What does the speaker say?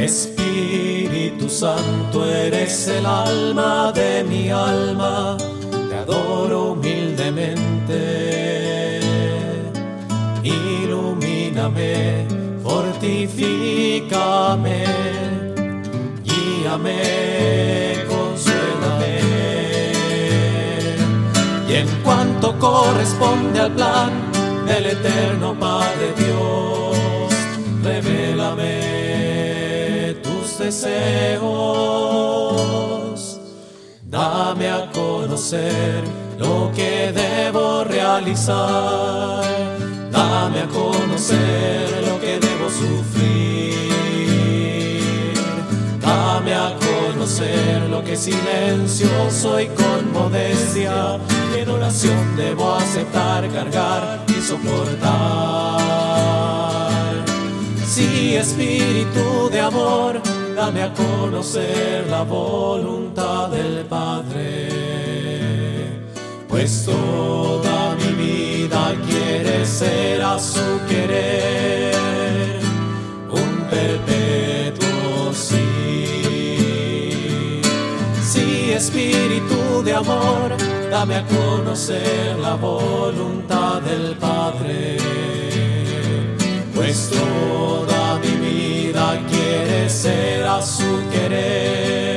Espíritu Santo, eres el alma de mi alma, te adoro humildemente. Ilumíname, fortifícame, guíame, consuélame. Y en cuanto corresponde al plan del eterno Padre Dios, revélame tus deseos. Dame a conocer lo que debo realizar. Dame a conocer lo que debo sufrir. Dame a conocer lo que silencioso y con modestia en oración debo aceptar, cargar y soportar. Sí, Espíritu de amor, dame a conocer la voluntad del Padre, pues toda mi vida quiere ser a su querer, un perpetuo sí. Sí, Espíritu de amor, dame a conocer la voluntad del Padre, pues toda mi vida quiere ser a su querer,